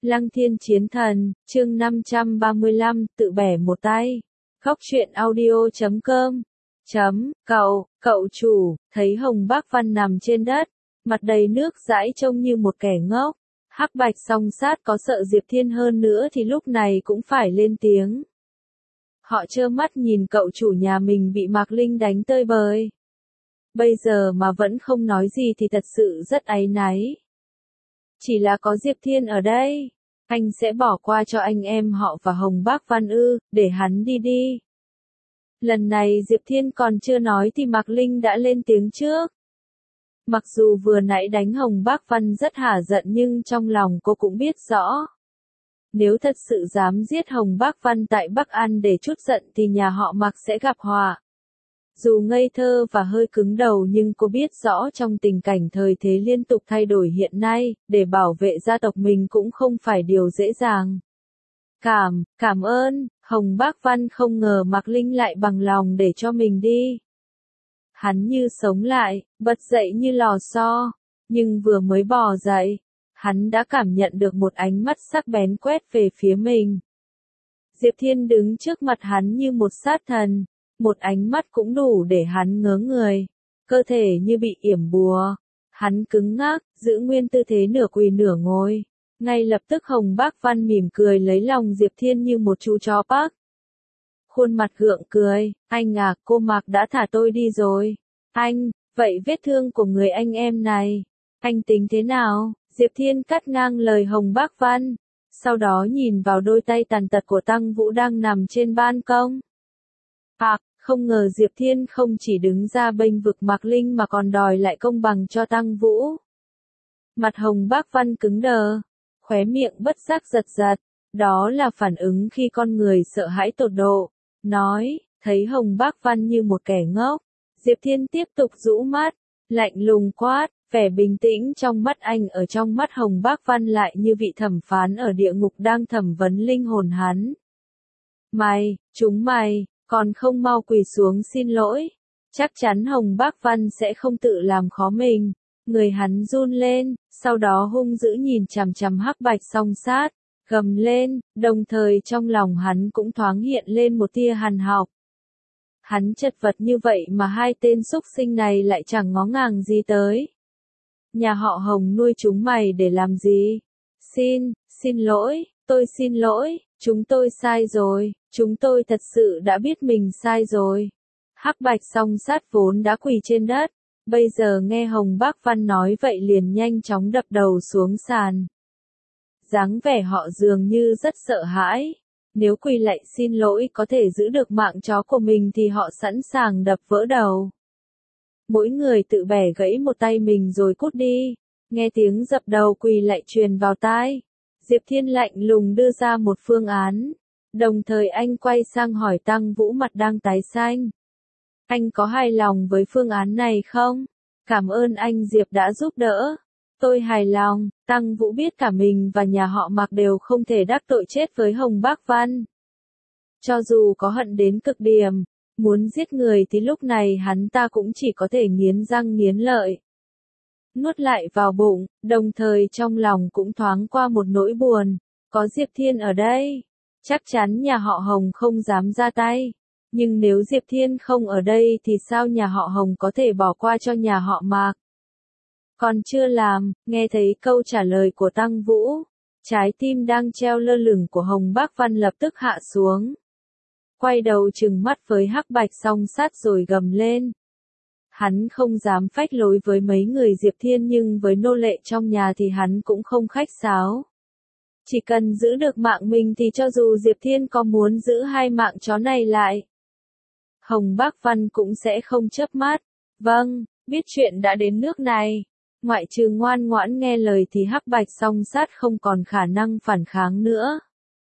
Lăng Thiên Chiến Thần, chương 535, tự bẻ một tay. Góc truyện audio.com. Cậu chủ, thấy Hồng Bác Văn nằm trên đất, mặt đầy nước dãi trông như một kẻ ngốc. Hắc Bạch song sát có sợ Diệp Thiên hơn nữa thì lúc này cũng phải lên tiếng. Họ trơ mắt nhìn cậu chủ nhà mình bị Mạc Linh đánh tơi bời. Bây giờ mà vẫn không nói gì thì thật sự rất áy náy. Chỉ là có Diệp Thiên ở đây, anh sẽ bỏ qua cho anh em họ và Hồng Bác Văn ư, để hắn đi đi. Lần này Diệp Thiên còn chưa nói thì Mạc Linh đã lên tiếng trước. Mặc dù vừa nãy đánh Hồng Bác Văn rất hả giận nhưng trong lòng cô cũng biết rõ. Nếu thật sự dám giết Hồng Bác Văn tại Bắc An để trút giận thì nhà họ Mạc sẽ gặp họa. Dù ngây thơ và hơi cứng đầu nhưng cô biết rõ trong tình cảnh thời thế liên tục thay đổi hiện nay, để bảo vệ gia tộc mình cũng không phải điều dễ dàng. Cảm ơn, Hồng Bác Văn không ngờ Mạc Linh lại bằng lòng để cho mình đi. Hắn như sống lại, bật dậy như lò xo, nhưng vừa mới bò dậy, hắn đã cảm nhận được một ánh mắt sắc bén quét về phía mình. Diệp Thiên đứng trước mặt hắn như một sát thần. Một ánh mắt cũng đủ để hắn ngớ người, cơ thể như bị yểm bùa. Hắn cứng ngắc, giữ nguyên tư thế nửa quỳ nửa ngồi. Ngay lập tức Hồng Bác Văn mỉm cười lấy lòng Diệp Thiên như một chú chó Park. Khuôn mặt gượng cười, anh à, cô Mạc đã thả tôi đi rồi. Anh, vậy vết thương của người anh em này, anh tính thế nào? Diệp Thiên cắt ngang lời Hồng Bác Văn, sau đó nhìn vào đôi tay tàn tật của Tăng Vũ đang nằm trên ban công. Không ngờ Diệp Thiên không chỉ đứng ra bênh vực Mạc Linh mà còn đòi lại công bằng cho Tăng Vũ. Mặt Hồng Bác Văn cứng đờ, khóe miệng bất giác giật giật, đó là phản ứng khi con người sợ hãi tột độ. Nói, thấy Hồng Bác Văn như một kẻ ngốc, Diệp Thiên tiếp tục rũ mắt, lạnh lùng quát, vẻ bình tĩnh trong mắt anh ở trong mắt Hồng Bác Văn lại như vị thẩm phán ở địa ngục đang thẩm vấn linh hồn hắn. Chúng mày, còn không mau quỳ xuống xin lỗi. Chắc chắn Hồng Bác Văn sẽ không tự làm khó mình. Người hắn run lên, sau đó hung dữ nhìn chằm chằm Hắc Bạch song sát, gầm lên, đồng thời trong lòng hắn cũng thoáng hiện lên một tia hằn học. Hắn chật vật như vậy mà hai tên xúc sinh này lại chẳng ngó ngàng gì tới. Nhà họ Hồng nuôi chúng mày để làm gì? Xin lỗi, tôi xin lỗi, chúng tôi sai rồi, chúng tôi thật sự đã biết mình sai rồi. Hắc Bạch song sát vốn đã quỳ trên đất, bây giờ nghe Hồng Bác Văn nói vậy liền nhanh chóng đập đầu xuống sàn. Dáng vẻ họ dường như rất sợ hãi, nếu quỳ lại xin lỗi có thể giữ được mạng chó của mình thì họ sẵn sàng đập vỡ đầu. Mỗi người tự bẻ gãy một tay mình rồi cút đi, nghe tiếng dập đầu quỳ lại truyền vào tai. Diệp Thiên lạnh lùng đưa ra một phương án, đồng thời anh quay sang hỏi Tăng Vũ mặt đang tái xanh. Anh có hài lòng với phương án này không? Cảm ơn anh Diệp đã giúp đỡ. Tôi hài lòng. Tăng Vũ biết cả mình và nhà họ Mạc đều không thể đắc tội chết với Hồng Bác Văn. Cho dù có hận đến cực điểm, muốn giết người thì lúc này hắn ta cũng chỉ có thể nghiến răng nghiến lợi. Nuốt lại vào bụng, đồng thời trong lòng cũng thoáng qua một nỗi buồn. Có Diệp Thiên ở đây, chắc chắn nhà họ Hồng không dám ra tay. Nhưng nếu Diệp Thiên không ở đây thì sao nhà họ Hồng có thể bỏ qua cho nhà họ Mạc? Còn chưa làm, nghe thấy câu trả lời của Tăng Vũ, trái tim đang treo lơ lửng của Hồng Bác Văn lập tức hạ xuống. Quay đầu trừng mắt với Hắc Bạch song sát rồi gầm lên. Hắn không dám phách lối với mấy người Diệp Thiên nhưng với nô lệ trong nhà thì hắn cũng không khách sáo. Chỉ cần giữ được mạng mình thì cho dù Diệp Thiên có muốn giữ hai mạng chó này lại, Hồng Bác Văn cũng sẽ không chớp mắt. Vâng, biết chuyện đã đến nước này, ngoại trừ ngoan ngoãn nghe lời thì Hắc Bạch song sát không còn khả năng phản kháng nữa.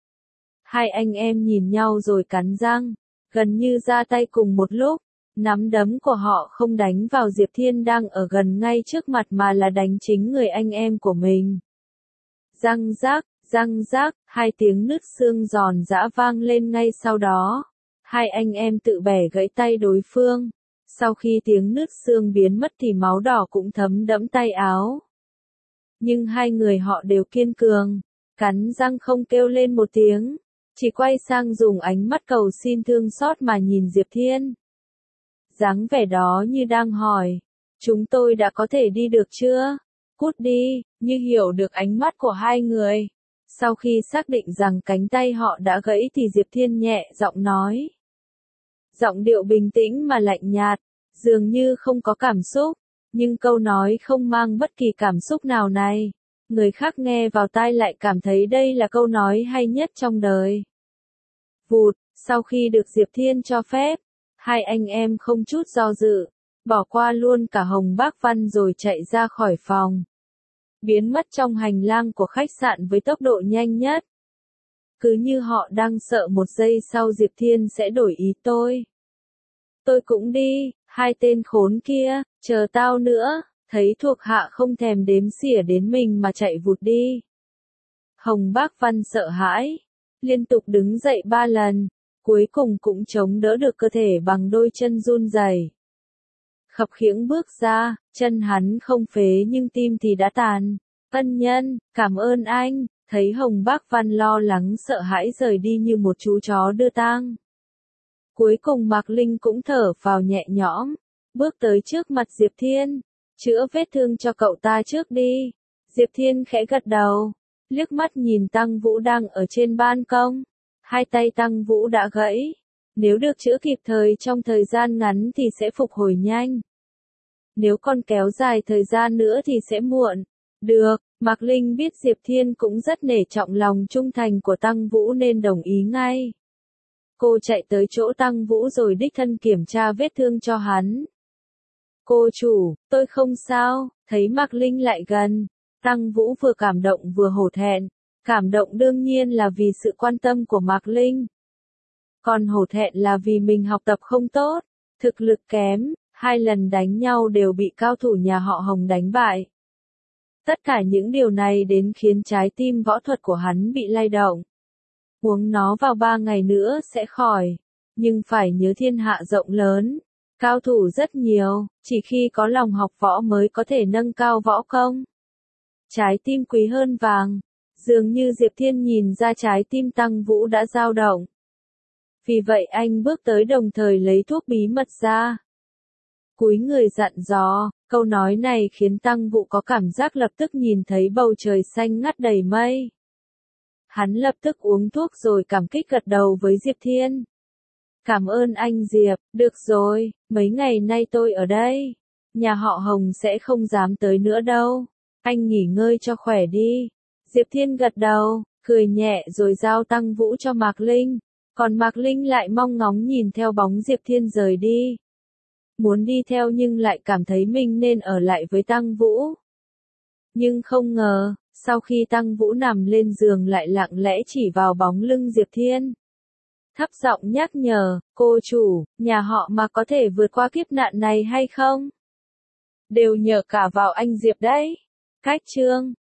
Hai anh em nhìn nhau rồi cắn răng, gần như ra tay cùng một lúc. Nắm đấm của họ không đánh vào Diệp Thiên đang ở gần ngay trước mặt mà là đánh chính người anh em của mình. Răng rác, hai tiếng nứt xương giòn giã vang lên ngay sau đó. Hai anh em tự bẻ gãy tay đối phương. Sau khi tiếng nứt xương biến mất thì máu đỏ cũng thấm đẫm tay áo. Nhưng hai người họ đều kiên cường, cắn răng không kêu lên một tiếng, chỉ quay sang dùng ánh mắt cầu xin thương xót mà nhìn Diệp Thiên. Dáng vẻ đó như đang hỏi, chúng tôi đã có thể đi được chưa? Cút đi, như hiểu được ánh mắt của hai người. Sau khi xác định rằng cánh tay họ đã gãy thì Diệp Thiên nhẹ giọng nói. Giọng điệu bình tĩnh mà lạnh nhạt, dường như không có cảm xúc, nhưng câu nói không mang bất kỳ cảm xúc nào này. Người khác nghe vào tai lại cảm thấy đây là câu nói hay nhất trong đời. Vụt, sau khi được Diệp Thiên cho phép, hai anh em không chút do dự, bỏ qua luôn cả Hồng Bác Văn rồi chạy ra khỏi phòng. Biến mất trong hành lang của khách sạn với tốc độ nhanh nhất. Cứ như họ đang sợ một giây sau Diệp Thiên sẽ đổi ý tôi. Tôi cũng đi, hai tên khốn kia, chờ tao nữa, thấy thuộc hạ không thèm đếm xỉa đến mình mà chạy vụt đi. Hồng Bác Văn sợ hãi, liên tục đứng dậy 3 lần, cuối cùng cũng chống đỡ được cơ thể bằng đôi chân run rẩy. Khập khiễng bước ra, chân hắn không phế nhưng tim thì đã tàn. Ân nhân, cảm ơn anh, thấy Hồng Bác Văn lo lắng sợ hãi rời đi như một chú chó đưa tang. Cuối cùng Mạc Linh cũng thở phào nhẹ nhõm, bước tới trước mặt Diệp Thiên, chữa vết thương cho cậu ta trước đi. Diệp Thiên khẽ gật đầu, liếc mắt nhìn Tăng Vũ đang ở trên ban công. Hai tay Tăng Vũ đã gãy, nếu được chữa kịp thời trong thời gian ngắn thì sẽ phục hồi nhanh. Nếu còn kéo dài thời gian nữa thì sẽ muộn. Được, Mạc Linh biết Diệp Thiên cũng rất nể trọng lòng trung thành của Tăng Vũ nên đồng ý ngay. Cô chạy tới chỗ Tăng Vũ rồi đích thân kiểm tra vết thương cho hắn. Cô chủ, tôi không sao, thấy Mạc Linh lại gần. Tăng Vũ vừa cảm động vừa hổ thẹn. Cảm động đương nhiên là vì sự quan tâm của Mạc Linh. Còn hổ thẹn là vì mình học tập không tốt, thực lực kém, 2 lần đánh nhau đều bị cao thủ nhà họ Hồng đánh bại. Tất cả những điều này đến khiến trái tim võ thuật của hắn bị lay động. Uống nó vào 3 ngày nữa sẽ khỏi, nhưng phải nhớ thiên hạ rộng lớn, cao thủ rất nhiều, chỉ khi có lòng học võ mới có thể nâng cao võ công. Trái tim quý hơn vàng, dường như Diệp Thiên nhìn ra trái tim Tăng Vũ đã dao động. Vì vậy anh bước tới đồng thời lấy thuốc bí mật ra. Cúi người dặn dò, câu nói này khiến Tăng Vũ có cảm giác lập tức nhìn thấy bầu trời xanh ngắt đầy mây. Hắn lập tức uống thuốc rồi cảm kích gật đầu với Diệp Thiên. Cảm ơn anh Diệp, được rồi, mấy ngày nay tôi ở đây. Nhà họ Hồng sẽ không dám tới nữa đâu. Anh nghỉ ngơi cho khỏe đi. Diệp Thiên gật đầu, cười nhẹ rồi giao Tăng Vũ cho Mạc Linh. Còn Mạc Linh lại mong ngóng nhìn theo bóng Diệp Thiên rời đi. Muốn đi theo nhưng lại cảm thấy mình nên ở lại với Tăng Vũ. Nhưng không ngờ, sau khi Tăng Vũ nằm lên giường lại lặng lẽ chỉ vào bóng lưng Diệp Thiên. Thấp giọng nhắc nhở, cô chủ, nhà họ mà có thể vượt qua kiếp nạn này hay không? Đều nhờ cả vào anh Diệp đấy. Cách chương